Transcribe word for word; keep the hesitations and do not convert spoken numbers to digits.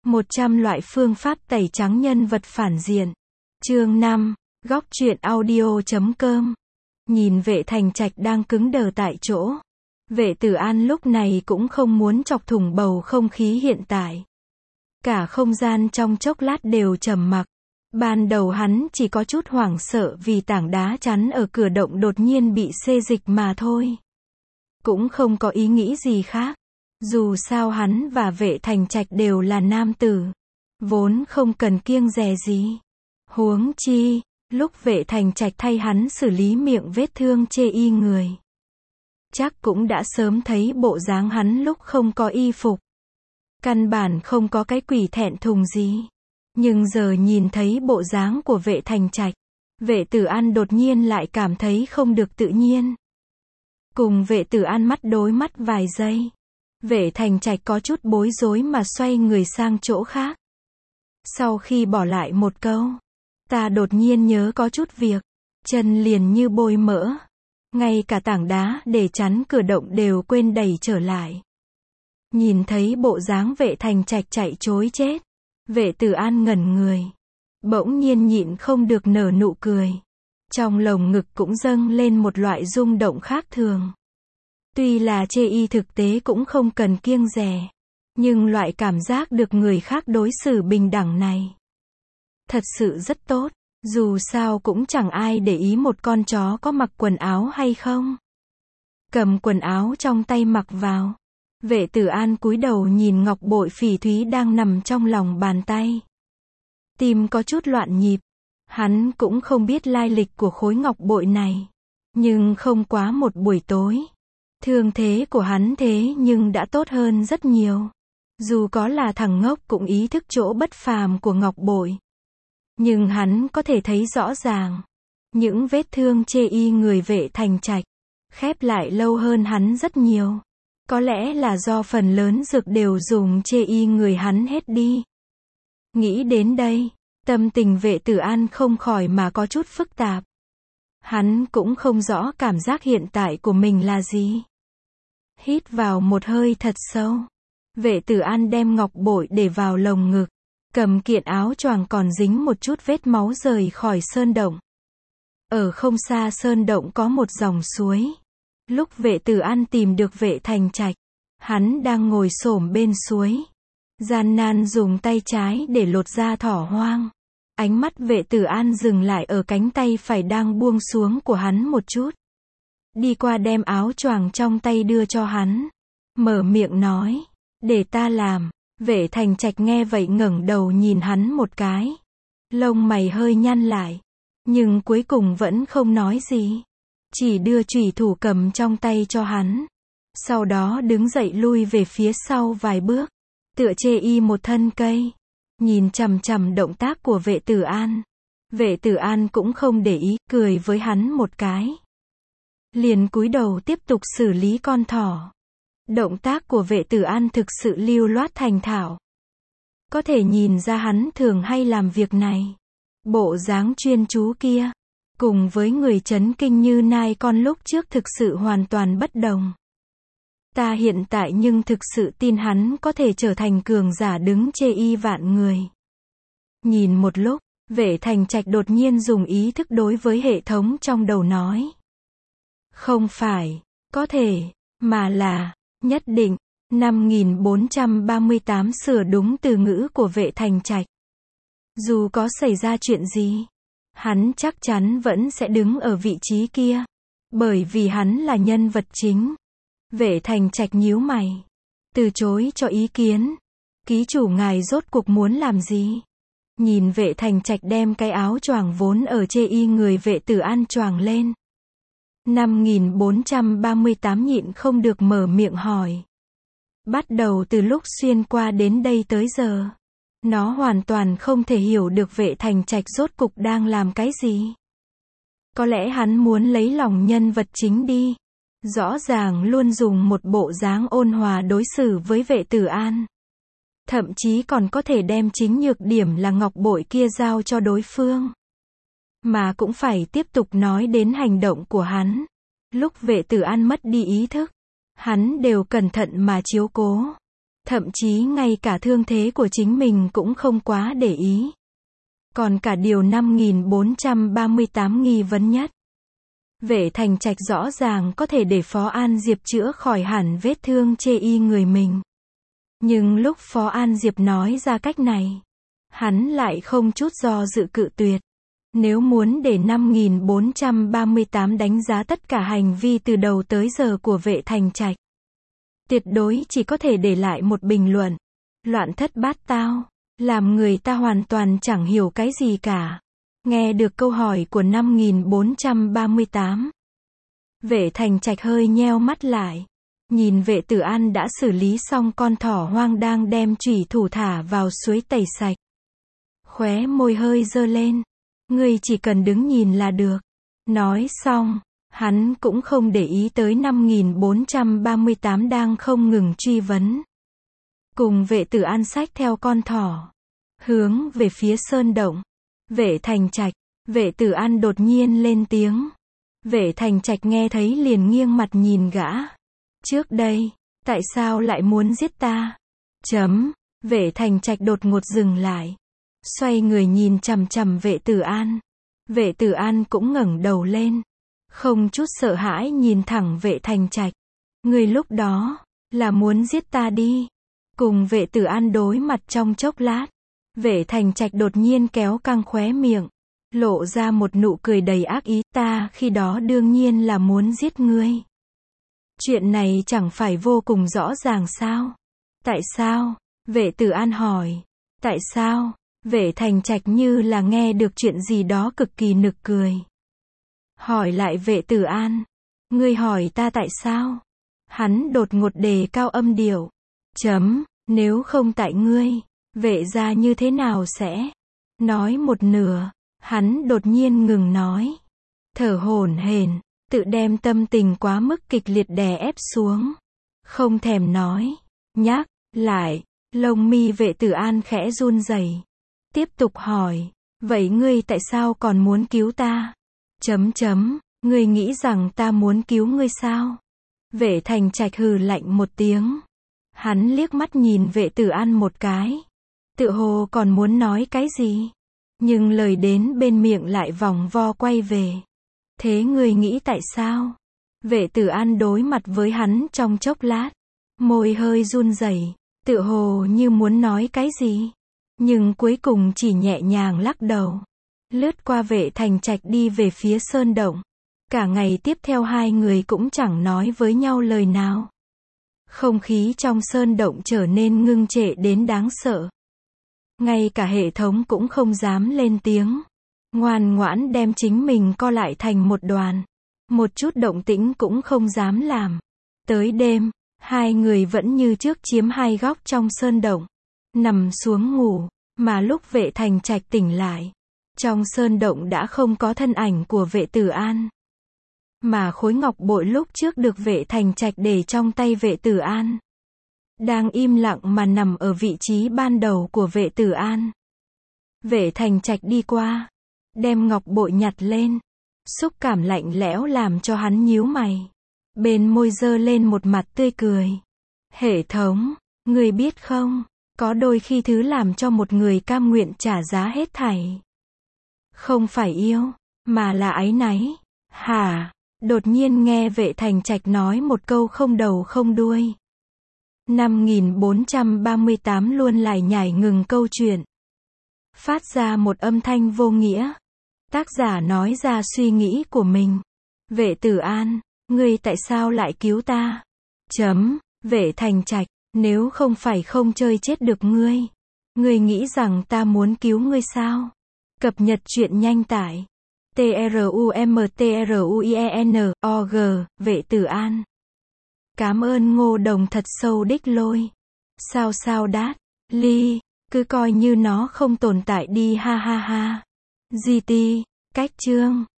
một trăm loại phương pháp tẩy trắng nhân vật phản diện. Chương năm, góc truyện audio chấm com. Nhìn Vệ Thành Trạch đang cứng đờ tại chỗ. Vệ Tử An lúc này cũng không muốn chọc thủng bầu không khí hiện tại. Cả không gian trong chốc lát đều trầm mặc. Ban đầu hắn chỉ có chút hoảng sợ vì tảng đá chắn ở cửa động đột nhiên bị xê dịch mà thôi. Cũng không có ý nghĩ gì khác. Dù sao hắn và Vệ Thành Trạch đều là nam tử. Vốn không cần kiêng dè gì. Huống chi, lúc Vệ Thành Trạch thay hắn xử lý miệng vết thương chê y người. Chắc cũng đã sớm thấy bộ dáng hắn lúc không có y phục. Căn bản không có cái quỷ thẹn thùng gì. Nhưng giờ nhìn thấy bộ dáng của Vệ Thành Trạch, Vệ Tử An đột nhiên lại cảm thấy không được tự nhiên. Cùng Vệ Tử An mắt đối mắt vài giây. Vệ Thành Trạch có chút bối rối mà xoay người sang chỗ khác. Sau khi bỏ lại một câu, ta đột nhiên nhớ có chút việc, chân liền như bôi mỡ. Ngay cả tảng đá để chắn cửa động đều quên đẩy trở lại. Nhìn thấy bộ dáng Vệ Thành Trạch chạy trối chết, Vệ Tử An ngẩn người. Bỗng nhiên nhịn không được nở nụ cười. Trong lồng ngực cũng dâng lên một loại rung động khác thường. Tuy là chê y thực tế cũng không cần kiêng dè. Nhưng loại cảm giác được người khác đối xử bình đẳng này thật sự rất tốt. Dù sao cũng chẳng ai để ý một con chó có mặc quần áo hay không. Cầm quần áo trong tay mặc vào. Vệ Tử An cúi đầu nhìn ngọc bội phỉ thúy đang nằm trong lòng bàn tay. Tim có chút loạn nhịp. Hắn cũng không biết lai lịch của khối ngọc bội này. Nhưng không quá một buổi tối. Thương thế của hắn thế nhưng đã tốt hơn rất nhiều. Dù có là thằng ngốc cũng ý thức chỗ bất phàm của ngọc bội. Nhưng hắn có thể thấy rõ ràng. Những vết thương chê y người Vệ Thành Trạch khép lại lâu hơn hắn rất nhiều. Có lẽ là do phần lớn dược đều dùng chê y người hắn hết đi. Nghĩ đến đây, tâm tình Vệ Tử An không khỏi mà có chút phức tạp. Hắn cũng không rõ cảm giác hiện tại của mình là gì. Hít vào một hơi thật sâu. Vệ Tử An đem ngọc bội để vào lồng ngực. Cầm kiện áo choàng còn dính một chút vết máu rời khỏi sơn động. Ở không xa sơn động có một dòng suối. Lúc Vệ Tử An tìm được Vệ Thành Trạch, hắn đang ngồi xổm bên suối. Gian nan dùng tay trái để lột da thỏ hoang. Ánh mắt Vệ Tử An dừng lại ở cánh tay phải đang buông xuống của hắn một chút. Đi qua đem áo choàng trong tay đưa cho hắn. Mở miệng nói, để ta làm. Vệ Thành Trạch nghe vậy ngẩng đầu nhìn hắn một cái. Lông mày hơi nhăn lại. Nhưng cuối cùng vẫn không nói gì. Chỉ đưa chủy thủ cầm trong tay cho hắn. Sau đó đứng dậy lui về phía sau vài bước. Tựa chê y một thân cây. Nhìn chằm chằm động tác của Vệ Tử An. Vệ Tử An cũng không để ý, cười với hắn một cái. Liền cúi đầu tiếp tục xử lý con thỏ. Động tác của Vệ Tử An thực sự lưu loát thành thạo. Có thể nhìn ra hắn thường hay làm việc này. Bộ dáng chuyên chú kia, cùng với người chấn kinh như nai con lúc trước thực sự hoàn toàn bất đồng. Ta hiện tại nhưng thực sự tin hắn có thể trở thành cường giả đứng chê y vạn người. Nhìn một lúc, Vệ Thành Trạch đột nhiên dùng ý thức đối với hệ thống trong đầu nói. Không phải, có thể, mà là, nhất định. Năm nghìn bốn trăm ba mươi tám sửa đúng từ ngữ của Vệ Thành Trạch. Dù có xảy ra chuyện gì, hắn chắc chắn vẫn sẽ đứng ở vị trí kia. Bởi vì hắn là nhân vật chính. Vệ Thành Trạch nhíu mày. Từ chối cho ý kiến. Ký chủ ngài rốt cuộc muốn làm gì? Nhìn Vệ Thành Trạch đem cái áo choàng vốn ở chê y người Vệ Tử An choàng lên. Năm nghìn bốn trăm ba mươi tám nhịn không được mở miệng hỏi. Bắt đầu từ lúc xuyên qua đến đây tới giờ, nó hoàn toàn không thể hiểu được Vệ Thành Trạch rốt cục đang làm cái gì. Có lẽ hắn muốn lấy lòng nhân vật chính đi. Rõ ràng luôn dùng một bộ dáng ôn hòa đối xử với Vệ Tử An. Thậm chí còn có thể đem chính nhược điểm là ngọc bội kia giao cho đối phương. Mà cũng phải tiếp tục nói đến hành động của hắn. Lúc Vệ Tử An mất đi ý thức, hắn đều cẩn thận mà chiếu cố. Thậm chí ngay cả thương thế của chính mình cũng không quá để ý. Còn cả điều năm nghìn bốn trăm ba mươi tám nghi vấn nhất. Vệ Thành Trạch rõ ràng có thể để Phó An Diệp chữa khỏi hẳn vết thương chê y người mình. Nhưng lúc Phó An Diệp nói ra cách này, hắn lại không chút do dự cự tuyệt. Nếu muốn để năm nghìn bốn trăm ba mươi tám đánh giá tất cả hành vi từ đầu tới giờ của Vệ Thành Trạch, tuyệt đối chỉ có thể để lại một bình luận. Loạn thất bát tao, làm người ta hoàn toàn chẳng hiểu cái gì cả. Nghe được câu hỏi của năm nghìn bốn trăm ba mươi tám, Vệ Thành Trạch hơi nheo mắt lại. Nhìn Vệ Tử An đã xử lý xong con thỏ hoang đang đem chủy thủ thả vào suối tẩy sạch. Khóe môi hơi dơ lên. Ngươi chỉ cần đứng nhìn là được. Nói xong, hắn cũng không để ý tới năm nghìn bốn trăm ba mươi tám đang không ngừng truy vấn. Cùng Vệ Tử An xách theo con thỏ, hướng về phía sơn động. Vệ Thành Trạch, Vệ Tử An đột nhiên lên tiếng. Vệ Thành Trạch nghe thấy liền nghiêng mặt nhìn gã. Trước đây, tại sao lại muốn giết ta? Chấm, Vệ Thành Trạch đột ngột dừng lại. Xoay người nhìn chằm chằm Vệ Tử An. Vệ Tử An cũng ngẩng đầu lên. Không chút sợ hãi nhìn thẳng Vệ Thành Trạch. Ngươi lúc đó, là muốn giết ta đi. Cùng Vệ Tử An đối mặt trong chốc lát. Vệ Thành Trạch đột nhiên kéo căng khóe miệng. Lộ ra một nụ cười đầy ác ý. Ta khi đó đương nhiên là muốn giết ngươi. Chuyện này chẳng phải vô cùng rõ ràng sao? Tại sao? Vệ Tử An hỏi. Tại sao? Vệ Thành Trạch như là nghe được chuyện gì đó cực kỳ nực cười. Hỏi lại Vệ Tử An. Ngươi hỏi ta tại sao? Hắn đột ngột đề cao âm điệu. Chấm, nếu không tại ngươi, Vệ gia như thế nào sẽ? Nói một nửa, hắn đột nhiên ngừng nói. Thở hổn hển, tự đem tâm tình quá mức kịch liệt đè ép xuống. Không thèm nói, nhắc, lại, lông mi Vệ Tử An khẽ run rẩy. Tiếp tục hỏi, vậy ngươi tại sao còn muốn cứu ta? Chấm chấm, ngươi nghĩ rằng ta muốn cứu ngươi sao? Vệ Thành Trạch hừ lạnh một tiếng. Hắn liếc mắt nhìn Vệ Tử An một cái. Tựa hồ còn muốn nói cái gì? Nhưng lời đến bên miệng lại vòng vo quay về. Thế ngươi nghĩ tại sao? Vệ Tử An đối mặt với hắn trong chốc lát. Môi hơi run rẩy, tựa hồ như muốn nói cái gì. Nhưng cuối cùng chỉ nhẹ nhàng lắc đầu. Lướt qua Vệ Thành Trạch đi về phía sơn động. Cả ngày tiếp theo hai người cũng chẳng nói với nhau lời nào. Không khí trong sơn động trở nên ngưng trệ đến đáng sợ. Ngay cả hệ thống cũng không dám lên tiếng. Ngoan ngoãn đem chính mình co lại thành một đoàn. Một chút động tĩnh cũng không dám làm. Tới đêm, hai người vẫn như trước chiếm hai góc trong sơn động. Nằm xuống ngủ, mà lúc Vệ Thành Trạch tỉnh lại. Trong sơn động đã không có thân ảnh của Vệ Tử An. Mà khối ngọc bội lúc trước được Vệ Thành Trạch để trong tay Vệ Tử An. Đang im lặng mà nằm ở vị trí ban đầu của Vệ Tử An. Vệ Thành Trạch đi qua. Đem ngọc bội nhặt lên. Xúc cảm lạnh lẽo làm cho hắn nhíu mày. Bên môi dơ lên một mặt tươi cười. Hệ thống, ngươi biết không, có đôi khi thứ làm cho một người cam nguyện trả giá hết thảy. Không phải yêu, mà là áy náy. Hả? Đột nhiên nghe Vệ Thành Trạch nói một câu không đầu không đuôi. năm nghìn bốn trăm ba mươi tám luôn lải nhải ngừng câu chuyện. Phát ra một âm thanh vô nghĩa. Tác giả nói ra suy nghĩ của mình. Vệ Tử An, ngươi tại sao lại cứu ta? Chấm, Vệ Thành Trạch, nếu không phải không chơi chết được ngươi. Ngươi nghĩ rằng ta muốn cứu ngươi sao? Cập nhật truyện nhanh tải. trumtruien org, Vệ Tử An. Cảm ơn Ngô Đồng thật sâu đích lôi. Sao sao đát, ly, cứ coi như nó không tồn tại đi ha ha ha. giê tê, cách chương.